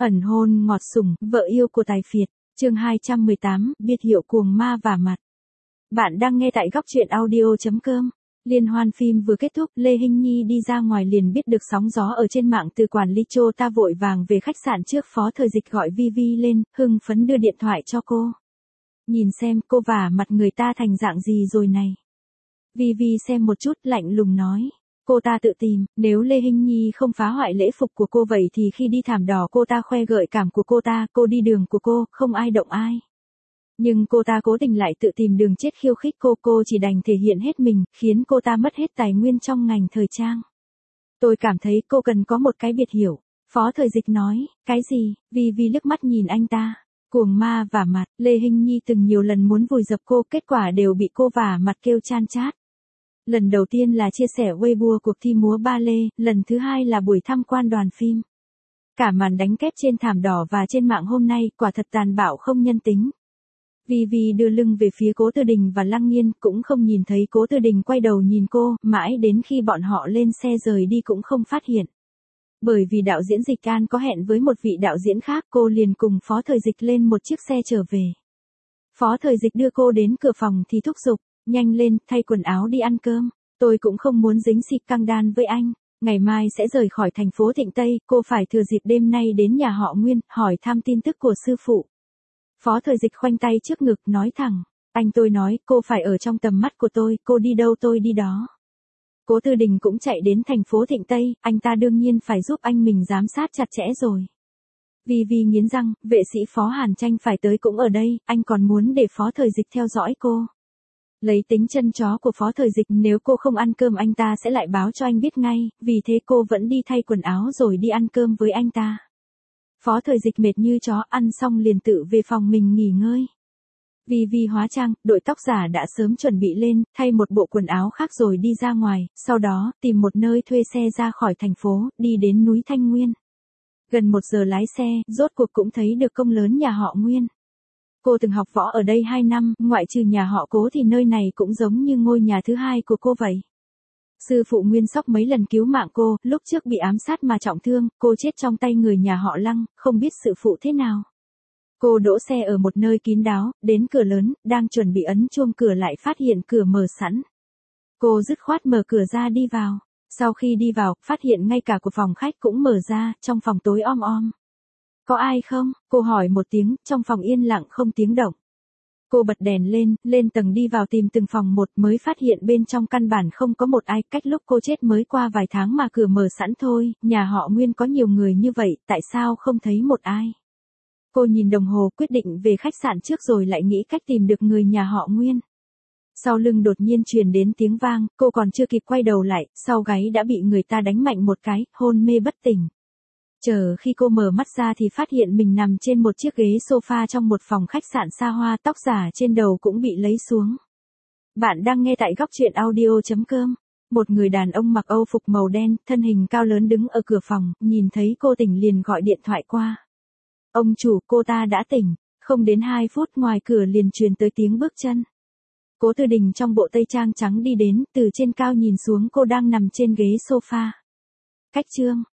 Ẩn hôn ngọt sủng, vợ yêu của tài phiệt, chương 218, biệt hiệu cuồng ma vả mặt. Bạn đang nghe tại góc truyện audio.com. Liên hoan phim vừa kết thúc, Lê Hinh Nhi đi ra ngoài liền biết được sóng gió ở trên mạng từ quản lý Chô ta vội vàng về khách sạn trước. Phó Thời Dịch gọi Vi lên, hưng phấn đưa điện thoại cho cô. Nhìn xem cô vả mặt người ta thành dạng gì rồi này. Vi xem một chút, lạnh lùng nói. Cô ta tự tìm, nếu Lê Hinh Nhi không phá hoại lễ phục của cô vậy thì khi đi thảm đỏ cô ta khoe gợi cảm của cô đi đường của cô, không ai động ai. Nhưng cô ta cố tình lại tự tìm đường chết khiêu khích cô chỉ đành thể hiện hết mình, khiến cô ta mất hết tài nguyên trong ngành thời trang. Tôi cảm thấy cô cần có một cái biệt hiệu. Phó Thời Dịch nói, cái gì? Vi liếc mắt nhìn anh ta. Cuồng ma vả mặt, Lê Hinh Nhi từng nhiều lần muốn vùi dập cô, kết quả đều bị cô vả mặt kêu chan chát. Lần đầu tiên là chia sẻ Weibo cuộc thi múa ba lê, lần thứ hai là buổi tham quan đoàn phim. Cả màn đánh kép trên thảm đỏ và trên mạng hôm nay quả thật tàn bạo không nhân tính. Vi đưa lưng về phía Cố Tư Đình và Lăng Nghiên, cũng không nhìn thấy Cố Tư Đình quay đầu nhìn cô, mãi đến khi bọn họ lên xe rời đi cũng không phát hiện. Bởi vì đạo diễn Dịch An có hẹn với một vị đạo diễn khác, cô liền cùng Phó Thời Dịch lên một chiếc xe trở về. Phó Thời Dịch đưa cô đến cửa phòng thì thúc giục, nhanh lên, thay quần áo đi ăn cơm, tôi cũng không muốn dính xịt căng đan với anh, ngày mai sẽ rời khỏi thành phố Thịnh Tây, cô phải thừa dịp đêm nay đến nhà họ Nguyên, hỏi thăm tin tức của sư phụ. Phó Thời Dịch khoanh tay trước ngực nói thẳng, anh tôi nói, cô phải ở trong tầm mắt của tôi, cô đi đâu tôi đi đó. Cố Tư Đình cũng chạy đến thành phố Thịnh Tây, anh ta đương nhiên phải giúp anh mình giám sát chặt chẽ rồi. Vi nghiến răng, vệ sĩ Phó Hàn Tranh phải tới cũng ở đây, anh còn muốn để Phó Thời Dịch theo dõi cô. Lấy tính chân chó của Phó Thời Dịch, nếu cô không ăn cơm anh ta sẽ lại báo cho anh biết ngay, vì thế cô vẫn đi thay quần áo rồi đi ăn cơm với anh ta. Phó Thời Dịch mệt như chó, ăn xong liền tự về phòng mình nghỉ ngơi. Vi hóa trang, đội tóc giả đã sớm chuẩn bị lên, thay một bộ quần áo khác rồi đi ra ngoài, sau đó tìm một nơi thuê xe ra khỏi thành phố, đi đến núi Thanh Nguyên. Gần 1 giờ lái xe, rốt cuộc cũng thấy được công lớn nhà họ Nguyên. Cô từng học võ ở đây 2 năm, ngoại trừ nhà họ Cố thì nơi này cũng giống như ngôi nhà thứ hai của cô vậy. Sư phụ Nguyên Sóc mấy lần cứu mạng cô, lúc trước bị ám sát mà trọng thương, cô chết trong tay người nhà họ Lăng, không biết sự phụ thế nào. Cô đỗ xe ở một nơi kín đáo, đến cửa lớn, đang chuẩn bị ấn chuông cửa lại phát hiện cửa mở sẵn. Cô dứt khoát mở cửa ra đi vào. Sau khi đi vào, phát hiện ngay cả của phòng khách cũng mở ra, trong phòng tối om om. Có ai không? Cô hỏi một tiếng, trong phòng yên lặng không tiếng động. Cô bật đèn lên tầng đi vào tìm từng phòng một mới phát hiện bên trong căn bản không có một ai, cách lúc cô chết mới qua vài tháng mà cửa mở sẵn thôi, nhà họ Nguyên có nhiều người như vậy, tại sao không thấy một ai? Cô nhìn đồng hồ quyết định về khách sạn trước rồi lại nghĩ cách tìm được người nhà họ Nguyên. Sau lưng đột nhiên truyền đến tiếng vang, cô còn chưa kịp quay đầu lại, sau gáy đã bị người ta đánh mạnh một cái, hôn mê bất tỉnh. Chờ khi cô mở mắt ra thì phát hiện mình nằm trên một chiếc ghế sofa trong một phòng khách sạn xa hoa, tóc giả trên đầu cũng bị lấy xuống. Bạn đang nghe tại góc truyện audio.com. Một người đàn ông mặc âu phục màu đen, thân hình cao lớn đứng ở cửa phòng, nhìn thấy cô tỉnh liền gọi điện thoại qua. Ông chủ, cô ta đã tỉnh, không đến 2 phút ngoài cửa liền truyền tới tiếng bước chân. Cố Tư Đình trong bộ tây trang trắng đi đến, từ trên cao nhìn xuống cô đang nằm trên ghế sofa. Cách trương,